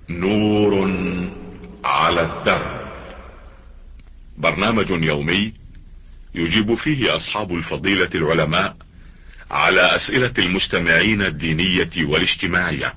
نور على الدرب. برنامج يومي يجيب فيه أصحاب الفضيلة العلماء على أسئلة المستمعين الدينية والاجتماعية.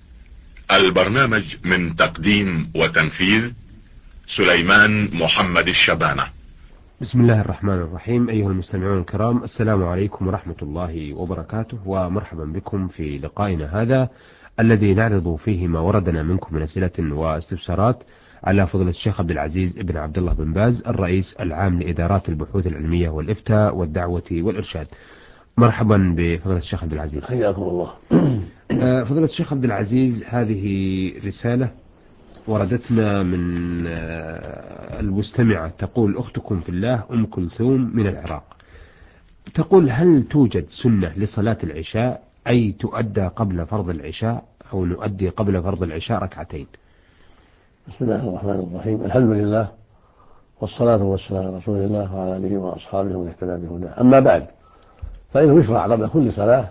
البرنامج من تقديم وتنفيذ سليمان محمد الشبانة. بسم الله الرحمن الرحيم. أيها المستمعون الكرام، السلام عليكم ورحمة الله وبركاته، ومرحبا بكم في لقائنا هذا الذي نعرض فيه ما وردنا منكم من أسئلة واستفسارات على فضيلة الشيخ عبد العزيز بن عبد الله بن باز، الرئيس العام لإدارات البحوث العلمية والإفتاء والدعوة والإرشاد. مرحبا بفضيلة الشيخ عبد العزيز. حياكم الله. فضيلة الشيخ عبد العزيز، هذه رسالة وردتنا من المستمعة تقول: أختكم في الله أم كلثوم من العراق، تقول: هل توجد سنة لصلاة العشاء، أي تؤدى قبل فرض العشاء، أو نؤدي قبل فرض العشاء ركعتين؟ بسم الله الرحمن الرحيم. الحمد لله والصلاة والسلام على رسول الله وعلى آله وأصحابه ومن اهتدى بهداه. أما بعد، فإنه يشرع قبل كل صلاة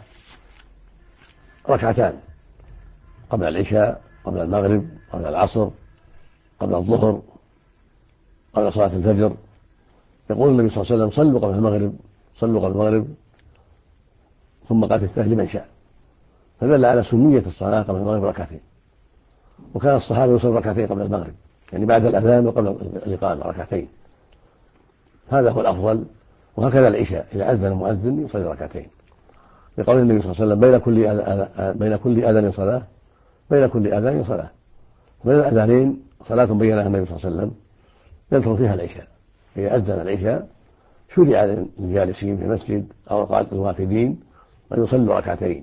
ركعتان، قبل العشاء، قبل المغرب، قبل العصر، قبل الظهر، قبل صلاة الفجر. يقول النبي صلى الله عليه وسلم: صلوا قبل المغرب، صلوا قبل المغرب، ثم قال في الثالث لمن شاء. فدل على سنية الصلاة قبل المغرب ركعتين. وكان الصحابة يصلي ركعتين قبل المغرب، يعني بعد الأذان وقبل الإقامة ركعتين، هذا هو الأفضل. وهكذا العشاء، إذا أذن المؤذن يصلي ركعتين، لقول النبي صلى الله عليه وسلم: بين كل أذان صلاة، بين كل أذان صلاة. بين الأذانين صلاة بينها النبي صلى الله عليه وسلم يذكر فيها العشاء. إذا أذن العشاء شرع للجالسين في المسجد أو الوافدين أن يصلوا ركعتين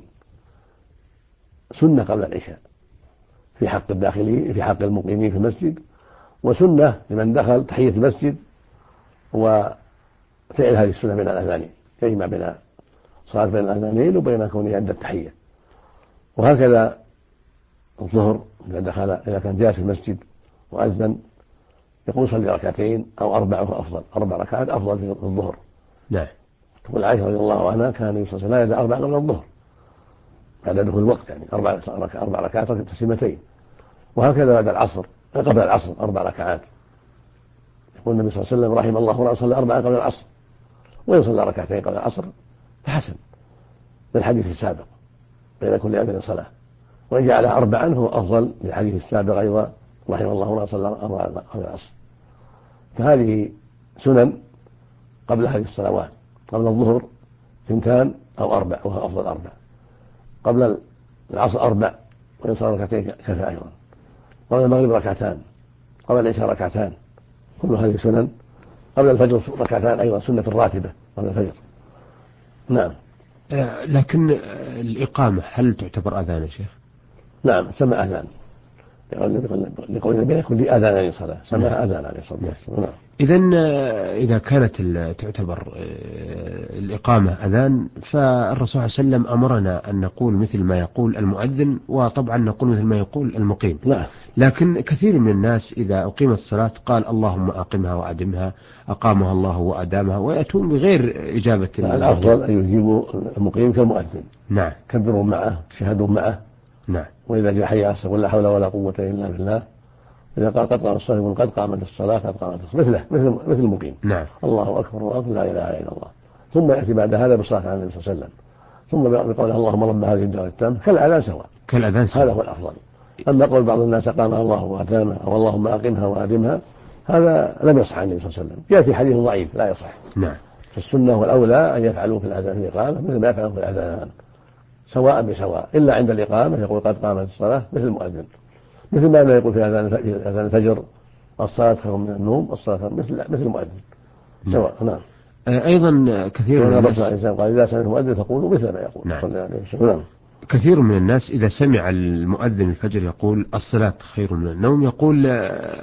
سنة قبل العشاء، في حق الداخلين، في حق المقيمين في المسجد، وسنة لمن دخل تحية المسجد وفعل هذه السنة بين الأذانين، يجمع بين صلاة بين الأذانين وبين كونه عند التحية. وهكذا الظهر، إذا كان جالس في المسجد وأذن يقول: صلي ركعتين أو أربع، وهو أفضل، 4 ركعات أفضل في الظهر. نعم. تقول عائشة رضي الله عنها: كان النبي صلى الله عليه وسلم لا يدع 4 قبل الظهر، بعد دخول الوقت، يعني 4 ركعات تسليمتين. وهكذا بعد العصر، قبل العصر 4 ركعات. يقول النبي صلى الله عليه وسلم: رحم الله رجلا صلى 4 قبل العصر، ويصلى ركعتين قبل العصر، فحسن للحديث السابق بين كل أذان صلاة. وإن جعل 4 هو أفضل للحديث السابق أيضا: رحم الله رجلا صلى 4 قبل العصر. فهذه سنن قبل هذه الصلوات. قبل الظهر 2 أو 4، وهو أفضل 4. قبل العصر 4، ويصلى ركعتين كفى أيضا. قبل المغرب 2 قبل العشاء 2. كل هذه سنن. قبل الفجر 2 أيضا، سنة الراتبة قبل الفجر. نعم. لكن الإقامة هل تعتبر أذان يا شيخ؟ نعم، سمى أذان، لقول النبي: كل أذان صلاة، سماها أذان عليه الصلاة والسلام. نعم. إذن إذا كانت تعتبر الإقامة أذان، فالرسول صلى الله عليه وسلم أمرنا أن نقول مثل ما يقول المؤذن، وطبعا نقول مثل ما يقول المقيم. نعم. لكن كثير من الناس إذا أقيمت الصلاة قال: اللهم أقمها وأدمها، أقامها الله وأدامها، ويأتون بغير إجابة. الأفضل أن يجيبوا المقيم كالمؤذن. نعم. كبروا معه، شهدوا معه. نعم. وإذا جاء حي على الصلاة قل: لا حول ولا قوة إلا بالله. إذا قال: قد قامت الصلاة، قد قامت الصلاة، قد قامت الصلاة، مثل المقيم. نعم. الله أكبر، الله أكبر، لا إله إلا الله. ثم يأتي بعد هذا بالصلاة على النبي صلى الله عليه وسلم، ثم بقول: اللهم رب هذه الدعوة التامة، كالأذان سواء. هذا هو الأفضل. أما قول بعض الناس: أقامها الله وأدامها، أو اللهم أقمها وأدمها، هذا لم يصح عن النبي صلى الله عليه وسلم، جاء في حديث ضعيف لا يصح. نعم. فالسنة والأولى أن يفعلوا في الأذان في الإقامة مثل ما يفعلون في الأذان، سواء بسواء، إلا عند الإقامة يقول: قد قامت الصلاة، مثل المؤذن، مثل ما يقول في أذان الفجر: الصلاة خير من النوم، الصلاة مثل المؤذن، سواء. نعم. أيضا كثير من الناس قال: إذا سمع المؤذن فقولوا مثل ما يقول. نعم. صلى عليه وسلم. نعم. كثير من الناس إذا سمع المؤذن الفجر يقول: الصلاة خير من النوم، يقول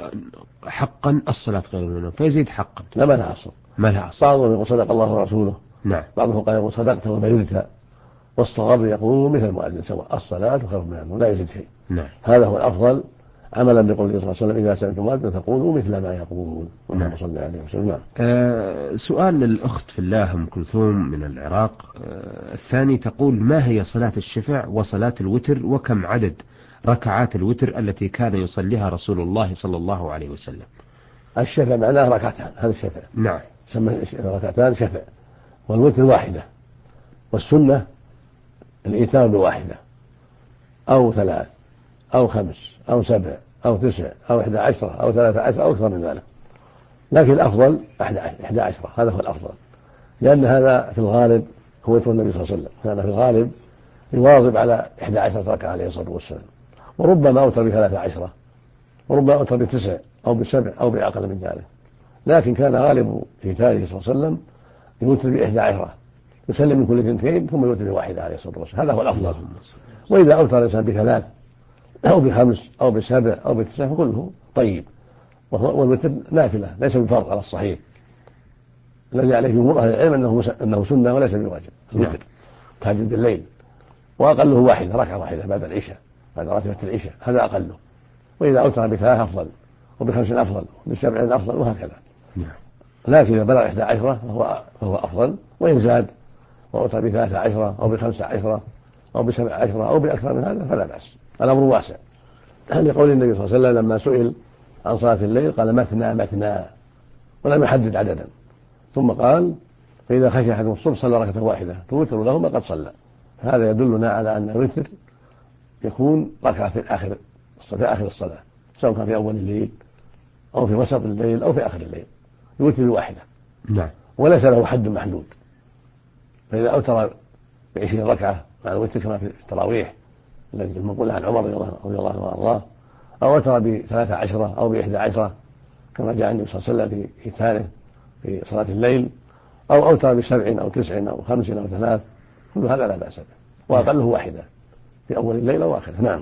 حقا الصلاة خير من النوم، فيزيد حقا. لا، ما لها أصل. بعضهم يقول: صدق الله ورسوله. نعم. بعضهم قال: يقول: صدقت وبررت. والصواب يقول مثل المؤذن سواء، الصلاة خير من النوم، لا يزيد شيء. نعم. هذا هو الأفضل، عملا بقوله صلى الله عليه وسلم: إذا سمعتم المؤذن فقولوا مثل ما يقول. اللهم صل عليه وسلم. نعم. سؤال للأخت في الله أم كلثوم من العراق. الثاني تقول: ما هي صلاة الشفع وصلاة الوتر، وكم عدد ركعات الوتر التي كان يصليها رسول الله صلى الله عليه وسلم؟ الشفع معناه ركعتان، هذا الشفع. نعم. سمى ركعتان شفع، والوتر واحدة، والسنة الإيتار بواحدة أو 3 أو 5 أو 7 أو 9 أو 11 أو 13 أو أكثر من ذلك، لكن الأفضل 11، هذا هو الأفضل، لأن هذا في الغالب هو وتر النبي صلى الله عليه وسلم، كان في الغالب يواظب على 11 ركعة عليه الصلاة والسلام، وربما أوتر ب13، وربما أوتر ب9 أو ب7 أو بأقل من ذلك، لكن كان غالب إيتاره صلى الله عليه وسلم يوتر ب11، يسلم من كل 2 ثم يوتر بواحدة عليه الصلاة والسلام، هذا هو الأفضل. وإذا أوتر الإنسان ب3 أو ب5 أو ب7 أو ب9 فكله طيب، والوتر نافلة ليس بفرض على الصحيح، الذي عليه جمهور أهل العلم أنه سنة وليس بواجب الوتر تهجد بالليل، وأقله واحدة، ركعة واحدة بعد العشاء، بعد راتبة العشاء، هذا أقله. وإذا أوتر ب3 أفضل، وب5 أفضل، وب7 أفضل، وهكذا. لكن إذا بلغ 11 فهو أفضل، وإن زاد وأوتر ب13 أو ب15 أو ب17 أو بأكثر من هذا فلا بأس، الأمر واسع. لقول النبي صلى الله عليه وسلم لما سئل عن صلاة الليل قال مثنى مثنى، ولم يحدد عددا، ثم قال فإذا خشي أحدكم الصبح صلى ركعة واحدة توتر له ما قد صلى. هذا يدلنا على أن الوتر يكون ركعة في آخر الصلاة، سواء كان في أول الليل أو في وسط الليل أو في آخر الليل، يوتر بواحدة. نعم. وليس له حد محدود، فإذا أوتر ب20 ركعة مع الوتر كما في التراويح الذي المنقول عن عمر رضي الله عنه وارضاه، أو أوتر ب13 أو ب11 كما جاء النبي صلى الله عليه وسلم في إيتاره في صلاة الليل، أو أوتر ب7 أو 9 أو 5 أو 3، كل هذا لا بأس به، وأقله واحدة في أول الليل أو آخره. نعم.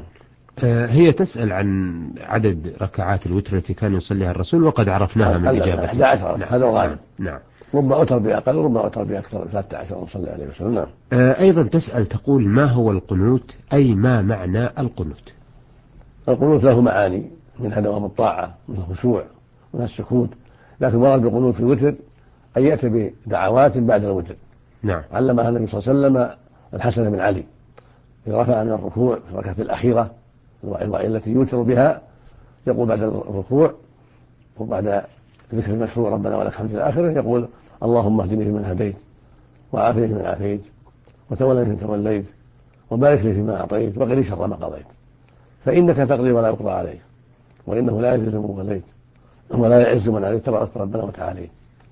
هي تسأل عن عدد ركعات الوتر التي كان يصليها الرسول، وقد عرفناها من إجابة 11. نعم. هذا الغالب. نعم. ربما أوتر بأقل وربما أوتر بأكثر، 13 صلى عليه وسلم. نعم. أيضا تسأل تقول ما هو القنوت، أي ما معنى القنوت؟ القنوت له معاني، منها دوام الطاعة، من الخشوع، من السكوت، لكن مراد بالقنوت في الوتر أن يأتي بدعوات بعد الوتر. نعم. علمها النبي صلى الله عليه وسلم الحسن بن علي إذا رفع من الركوع في الركعة الأخيرة التي يوتر بها، يقول بعد الركوع وبعد ذكر المشروع ربنا ولك الحمد إلى آخره، يقول اللهم اهدني فيمن هديت، وعافني فيمن عافيت، وتولني فيمن توليت، وبارك لي فيما أعطيت، وقني شر ما قضيت، فإنك تقضي ولا يقضى عليك، وإنه لا يذل من وليت ولا يعز من عليك، تبارك ربنا وتعالى.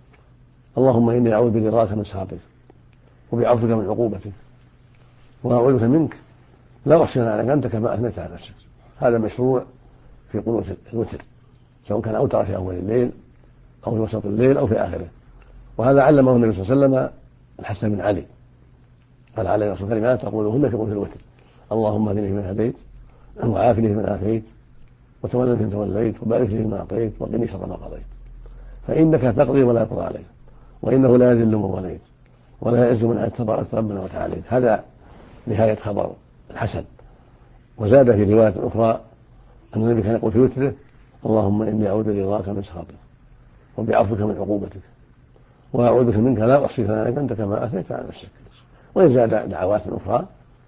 اللهم إني أعوذ برضاك من سخطك، وبعفوك من عقوبتك، وأعوذ بك منك لا أحسن عليك أنت كما أثنيت على نفسك. هذا مشروع في قنوت الوتر، سواء كان أوتر في أول الليل أو في وسط الليل أو في آخره، وهذا علمه النبي صلى الله عليه وسلم الحسن بن علي، قال عليه الصلاة والسلام تقولهن في قنوت الوتر: اللهم اهدني فيمن هديت، وعافني فيمن عافيت، وتولني فيمن توليت، وبارك لي فيما أعطيت، وقني شر ما قضيت، فإنك تقضي ولا يقضى عليك، وإنه لا يذل من وليت ولا يعز من عليك، تبارك ربنا وتعالى. هذا نهاية خبر الحسن. وزاد في رواية أخرى أن النبي كان يقول في وتره: اللهم إني أعوذ برضاك من سخطك، وبعفوك من عقوبتك، وأعوذ بك منك لا أحصي ثناء أنت كما أثنيت على نفسك. وإن زاد دعوات أخرى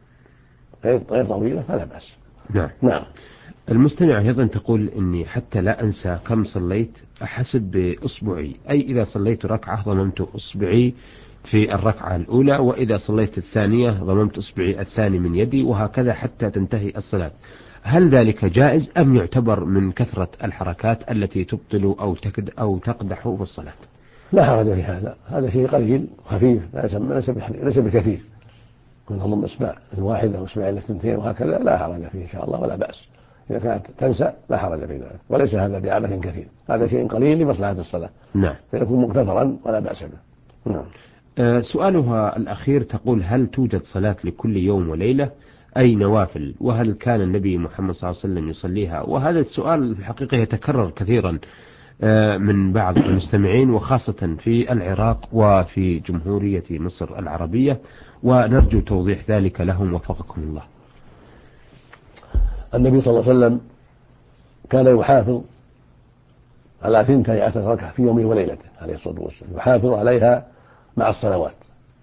غير طويلة فلا بأس. نعم. نعم. المستمع أيضا تقول إني حتى لا أنسى كم صليت أحسب بإصبعي، أي إذا صليت ركعة ضممت إصبعي في الركعة الأولى، وإذا صليت الثانية ضممت إصبعي الثاني من يدي، وهكذا حتى تنتهي الصلاة. هل ذلك جائز أم يعتبر من كثرة الحركات التي تبطل أو تقدح في الصلاة؟ لا حرج في هذا، هذا شيء قليل خفيف، ليس بكثير، كن تضم إصبع الواحدة أو إصبع الثنتين وهكذا لا حرج فيه إن شاء الله ولا بأس. إذا كانت تنسى لا حرج في ذلك، وليس هذا بعبث كثير، هذا شيء قليل لمصلحة الصلاة. نعم. فيكون مغتفرا ولا بأس به. نعم. سؤالها الأخير تقول هل توجد صلاة لكل يوم وليلة أي نوافل، وهل كان النبي محمد صلى الله عليه وسلم يصليها؟ وهذا السؤال في الحقيقة يتكرر كثيرا من بعض المستمعين، وخاصة في العراق وفي جمهورية مصر العربية، ونرجو توضيح ذلك لهم وفقكم الله. النبي صلى الله عليه وسلم كان يحافظ على 12 ركعة في يومه وليلته عليه الصلاة والسلام، يحافظ عليها مع الصلوات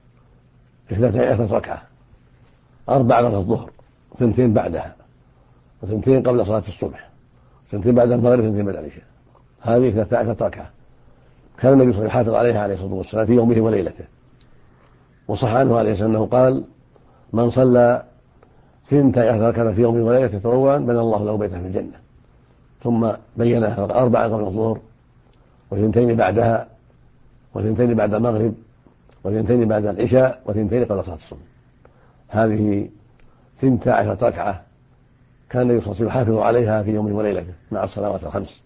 12 ركعة، 4 بعد الظهر، 2 بعدها، وثنتين قبل صلاة الصبح، ثنتين بعد المغرب، ثنتين بعد العشاء. هذه 13 ركعة كان النبي صلى الله عليه وسلم يحافظ عليها عليه الصلاة والسلام في يومه وليلته. وصح عنه عليه السلام أنه قال: من صلى 12 ركعة في يومه وليلته تطوعا بنى الله له بيتا في الجنة. ثم بينها 4 قبل الظهر، وثنتين بعدها، وثنتين بعد المغرب، وثنتين بعد العشاء، وثنتين قبل صلاة الصبح. هذه 12 ركعة كان النبي صلى الله عليه وسلم يحافظ عليها في يومه وليلته مع الصلوات الخمس،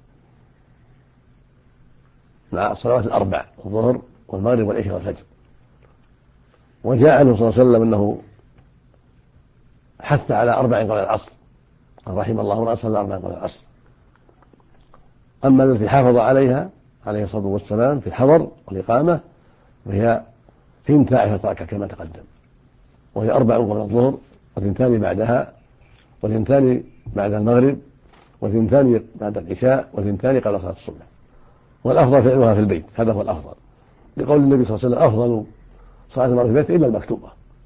مع الصلوات الأربع: الظهر والمغرب والعشاء والفجر. وجاء عنه صلى الله عليه وسلم أنه حث على 4 قبل العصر، قال: رحم الله من صلى 4 قبل العصر. أما التي حافظ عليها عليه الصلاة والسلام في الحضر والإقامة وهي 12 ركعة كما تقدم، وهي 4 قبل الظهر، وثنتان بعدها، وثنتان بعد المغرب، وثنتان بعد العشاء، وثنتان قبل صلاة الصبح. والأفضل فعلها في البيت، هذا هو الأفضل، لقول النبي صلى الله عليه وسلم: أفضل صلاة المرء في البيت إلا المكتوبة.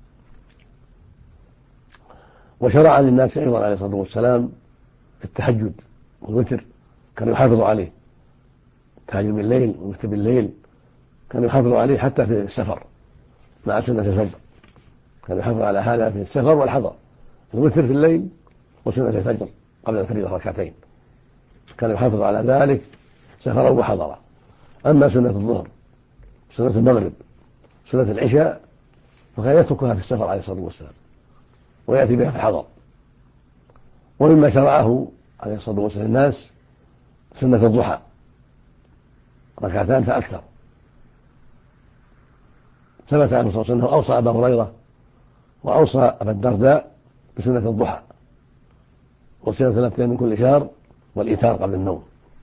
وشرع للناس أيضا عليه الصلاة والسلام التهجد والوتر، كان يحافظ عليه، التهجد بالليل والوتر بالليل كان يحافظ عليه حتى في السفر مع سنة الفجر، كان يحافظ على هذا في السفر والحضر، الوتر في الليل وسنة الفجر قبل الفريضة 2 ركعتين، كان يحافظ على ذلك سفرا وحضرا. أما سنة الظهر، سنة المغرب، سنة العشاء فكان يتركها في السفر عليه الصلاة والسلام ويأتي بها في الحضر. ومما شرعه عليه الصلاة والسلام الناس سنة الضحى، 2 ركعتان فأكثر. ثبت عنه صلى الله عليه وسلم أوصى أبا هريرة وأوصى أبا الدرداء بسنة الضحى وصيام 3 أيام من كل شهر والإيتار قبل النوم.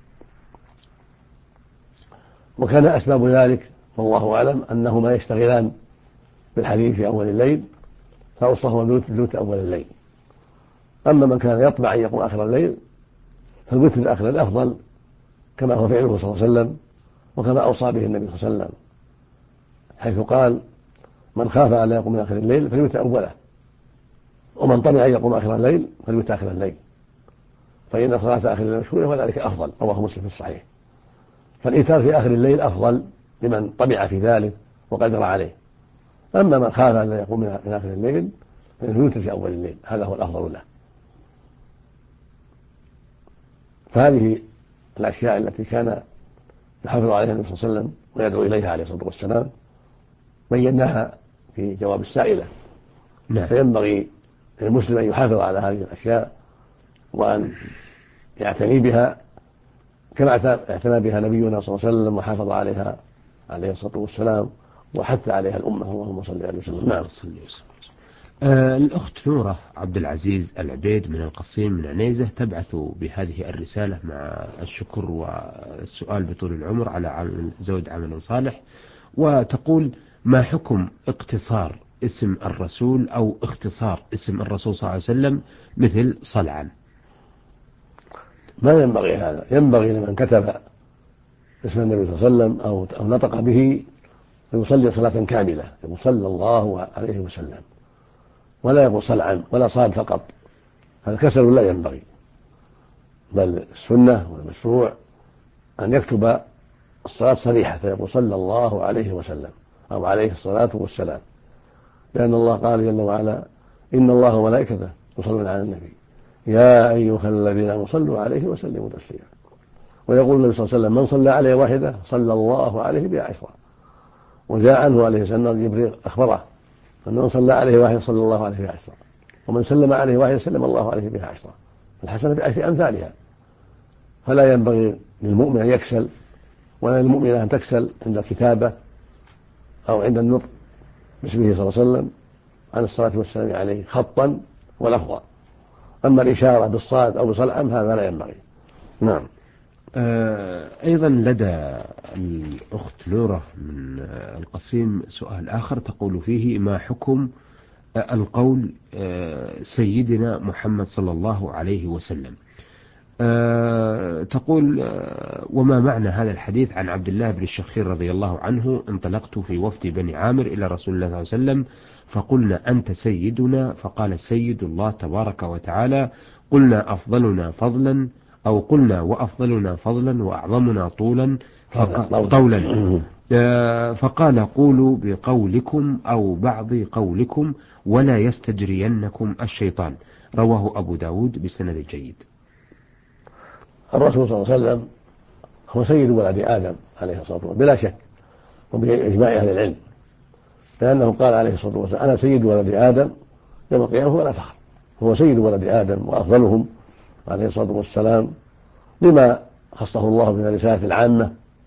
وكان أسباب ذلك والله أعلم أنهما يشتغلان بالحديث في أول الليل، فأوصاهما بالوتر أول الليل. أما من كان يطمع أن يقوم آخر الليل فالوتر آخر الأفضل، كما هو فعله صلى الله عليه وسلم وكما أوصى به النبي صلى الله عليه وسلم، حيث قال: من خاف أن لا يقوم من آخر الليل فليوتر أوله، ومن طمع أن يقوم آخر الليل فليوتر آخر الليل، فإن صلاة آخر الليل مشهورة وذلك أفضل، رواه مسلم في الصحيح. فالإيتار في آخر الليل أفضل لمن طمع في ذلك وقدر عليه. أما من خاف أن لا يقوم من آخر الليل فليوتر في أول الليل، هذا هو الأفضل له. فهذه الأشياء التي كان يحافظ عليها النبي صلى الله عليه وسلم ويدعو إليها عليه الصلاة والسلام بيناها في جواب السائلة. نعم. فينبغي للمسلم أن يحافظ على هذه الأشياء وأن يعتني بها كما اعتنى بها نبينا صلى الله عليه وسلم وحافظ عليها عليه الصلاة والسلام وحث عليها الأمة. اللهم صل عليه وسلم. نعم. الأخت نورة عبد العزيز العبيد من القصيم من عنيزة تبعث بهذه الرسالة مع الشكر والسؤال بطول العمر على زود عمل صالح، وتقول: ما حكم اقتصار اسم الرسول أو اختصار اسم الرسول صلى الله عليه وسلم مثل صلعا؟ ما ينبغي هذا، ينبغي لمن كتب اسم النبي صلى الله عليه وسلم أو نطق به فيصلي صلاة كاملة، يقول صلى الله عليه وسلم، ولا يقول صلعا ولا صاد فقط، هذا كسر لا ينبغي، بل السنة والمشروع أن يكتب الصلاة صريحة فيقول صلى الله عليه وسلم أو عليه الصلاة والسلام، لأن الله قال جل وعلا: إن الله وملائكته يصلون على النبي يا أيها الذين آمنوا صلوا عليه وسلموا تسليما. ويقول النبي صلى الله عليه وسلم: من صلى عليه واحدة صلى الله عليه بها 10. وجاء عنه عليه السلام جبريل أخبره أن من صلى عليه واحدة صلى الله عليه بها 10، ومن سلم عليه واحدة سلم الله عليه بها 10، الحسنة ب10 أمثالها. فلا ينبغي للمؤمن أن يكسل ولا للمؤمنة أن تكسل عند الكتابة أو عند النطق باسمه صلى الله عليه وسلم عن الصلاة والسلام عليه خطا ولفظا. أما الإشارة بالصاد أو بصلعم هذا لا ينبغي. نعم. أيضا لدى الأخت نورة من القصيم سؤال آخر تقول فيه: ما حكم القول سيدنا محمد صلى الله عليه وسلم؟ تقول: وما معنى هذا الحديث عن عبد الله بن الشخير رضي الله عنه: انطلقت في وفد بني عامر إلى رسول الله صلى الله عليه وسلم فقلنا: أنت سيدنا، فقال: سيد الله تبارك وتعالى، قلنا أفضلنا فضلا، أو قلنا وأفضلنا فضلا وأعظمنا طولا طولا. فقال قولوا بقولكم أو بعض قولكم ولا يستجرينكم الشيطان. رواه أبو داود بسند جيد. الرسول صلى الله عليه وسلم هو سيد ولد آدم عليه الصلاة والسلام بلا شك، وبإجماع أهل العلم، لأنه قال عليه الصلاة والسلام أنا سيد ولد آدم يوم القيامة ولا فخر. هو سيد ولد آدم وأفضلهم عليه الصلاة والسلام، لما خصه الله من الرسالة العامة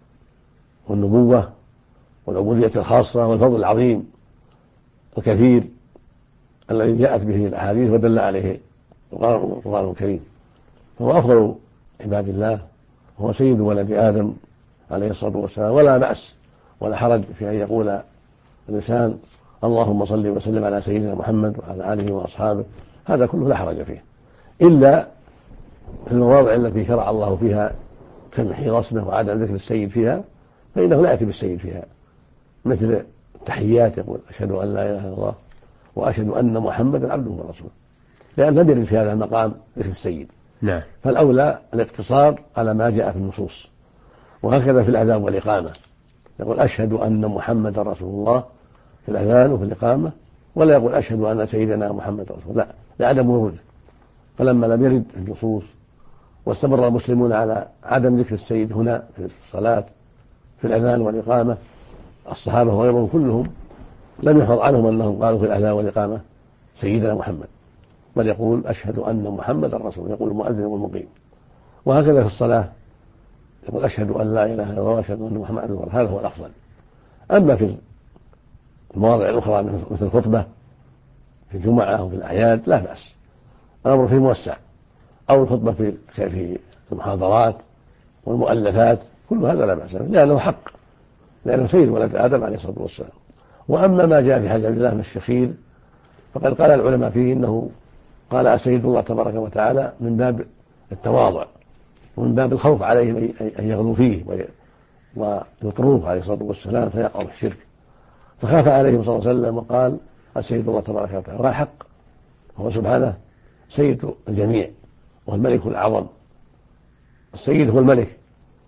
والنبوة والعبودية الخاصة والفضل العظيم الكثير الذي جاءت به الأحاديث ودل عليه القرآن الكريم. فهو أفضل عباد الله، وهو سيد ولد آدم عليه الصلاة والسلام، ولا بأس ولا حرج في أن يقول الإنسان اللهم صل وسلم على سيدنا محمد وعلى آله وأصحابه، هذا كله لا حرج فيه، إلا في المواضع التي شرع الله فيها تمحيص اسمه وعدم ذكر السيد فيها، فإنه لا يأتي بالسيد فيها، مثل التحيات يقول أشهد أن لا إله إلا الله وأشهد أن محمدا عبده ورسوله، لأن لم يرد في هذا المقام ذكر السيد. نعم. فالأولى الاقتصار على ما جاء في النصوص، وهكذا في الأذان والإقامة يقول أشهد أن محمدا رسول الله في الأذان وفي الإقامة، ولا يقول أشهد أن سيدنا محمد رسول الله، لا، لعدم وروده. فلما لم يرد في النصوص واستمر المسلمون على عدم ذكر السيد هنا في الصلاة في الأذان والإقامة، الصحابة وغيرهم كلهم لم يحفظ عنهم أنهم قالوا في الأذان والإقامة سيدنا محمد، بل يقول أشهد أن محمدا رسول، يقول المؤذن والمقيم. وهكذا في الصلاة يقول أشهد أن لا إله إلا الله وأشهد أن محمدا رسول الله، هذا هو الأفضل. أما في المواضع الأخرى مثل الخطبة في الجمعة أو في الأعياد لا بأس، الأمر فيه موسع، أو الخطبة في المحاضرات والمؤلفات، كل هذا لا بأس، لأنه حق، لأنه سيد ولد آدم عليه الصلاة والسلام. وأما ما جاء في حديث عبد الله بن الشخير فقد قال العلماء فيه إنه قال أسيد الله تبارك وتعالى من باب التواضع ومن باب الخوف عليهم أن يغلوا فيه ويطروه عليه الصلاة والسلام فيقعوا في الشرك، فخاف عليهم صلى الله عليه وسلم وقال السيد الله تبارك وتعالى، وهذا حق، هو سبحانه سيد الجميع وهو الملك الأعظم. السيد هو الملك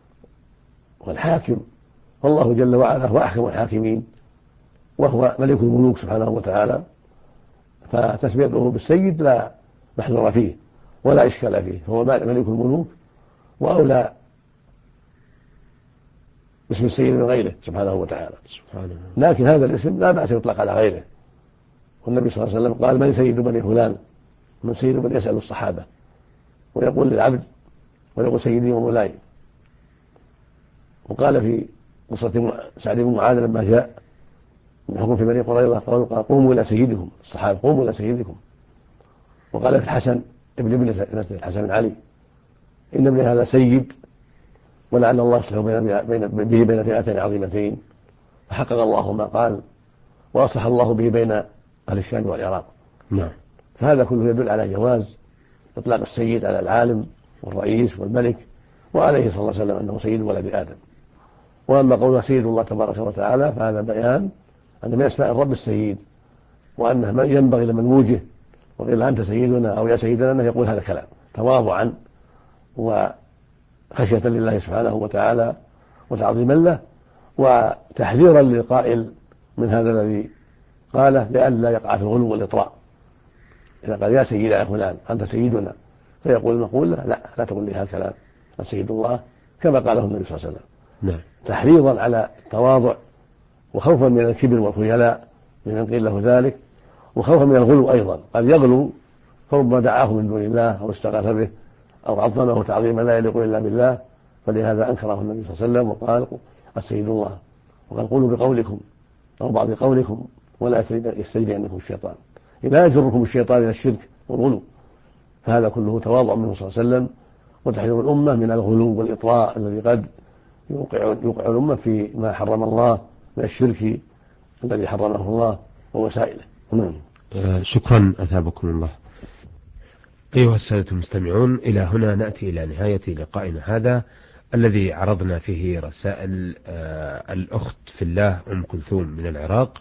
والحاكم، والله جل وعلا هو أحكم الحاكمين وهو ملك الملوك سبحانه وتعالى، فتسميته بالسيد لا محذور فيه ولا إشكال فيه، هو ملك الملوك وأولى باسم السيد من غيره سبحانه وتعالى. لكن هذا الاسم لا بأس يطلق على غيره، والنبي صلى الله عليه وسلم قال من سيد بني فلان، من سيد من يسأل الصحابة، ويقول للعبد ويقول سيدي ومولاي. وقال في قصة سعد بن معاذ لما جاء من حكم في بني قريظة قال قوموا إلى سيدكم، الصحابة قوموا إلى سيدكم. وقال في الحسن ابن الحسن بن علي إن ابن هذا سيد ولعل الله يصلح به بين فئتين عظيمتين، فحقق الله ما قال وأصلح الله به بين أهل الشام والعراق. نعم. فهذا كله يدل على جواز إطلاق السيد على العالم والرئيس والملك، وعليه صلى الله عليه وسلم أنه سيد ولد آدم. وأما قوله سيد الله تبارك وتعالى فهذا بيان أن من أسماء الرب السيد، وأنه ينبغي لمن وجه وقيل أنت سيدنا أو يا سيدنا أنه يقول هذا الكلام تواضعا وخشية لله سبحانه وتعالى وتعظيما له، وتحذيرا للقائل من هذا الذي قاله لئلا يقع في الغلو والإطراء. إذا قال يا سيدي يا فلان أنت سيدنا، فيقول المقول لا تقول لي هذا الكلام، السيد الله كما قاله النبي صلى الله عليه وسلم. نعم. تحريضا على التواضع وخوفا من الكبر والخيلاء لمن قيل له ذلك، وخوفا من الغلو أيضا، قد يغلو فربما دعاه من دون الله أو استغاث به أو عظمه تعظيما لا يليق إلا بالله، فلهذا أنكره النبي صلى الله عليه وسلم وقال السيد الله، وقال قولوا بقولكم أو بعض قولكم ولا يستجرينكم الشيطان، لا يجركم الشيطان إلى الشرك والغلو. فهذا كله تواضع منه صلى الله عليه وسلم وتحذير الأمة من الغلو والإطراء الذي قد يوقع الأمة في ما حرم الله من الشرك الذي حرمه الله ووسائله. شكرا أثابكم الله. أيها السادة المستمعون، إلى هنا نأتي إلى نهاية لقائنا هذا الذي عرضنا فيه رسائل الأخت في الله أم كلثوم من العراق،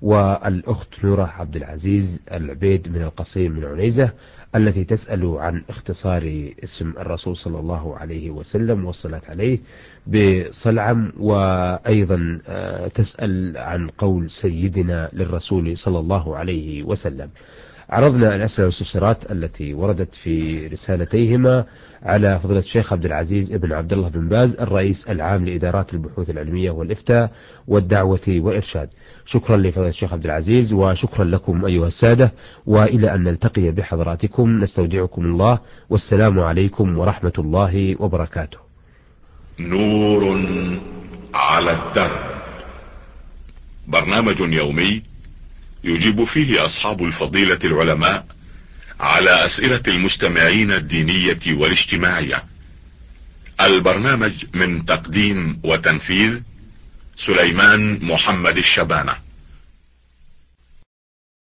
والأخت نورة عبد العزيز العبيد من القصيم من عنيزة، التي تسأل عن اختصار اسم الرسول صلى الله عليه وسلم والصلاة عليه بصلعم، وأيضا تسأل عن قول سيدنا للرسول صلى الله عليه وسلم. عرضنا الأسئلة والاستفسارات التي وردت في رسالتيهما على فضيلة الشيخ عبد العزيز ابن عبد الله بن باز الرئيس العام لإدارات البحوث العلمية والإفتاء والدعوة والإرشاد. شكرا لفضيلة الشيخ عبد العزيز، وشكرا لكم أيها السادة، وإلى أن نلتقي بحضراتكم نستودعكم الله، والسلام عليكم ورحمة الله وبركاته. نور على الدرب، برنامج يومي يجيب فيه أصحاب الفضيلة العلماء على أسئلة المستمعين الدينية والاجتماعية. البرنامج من تقديم وتنفيذ سليمان محمد الشبانة.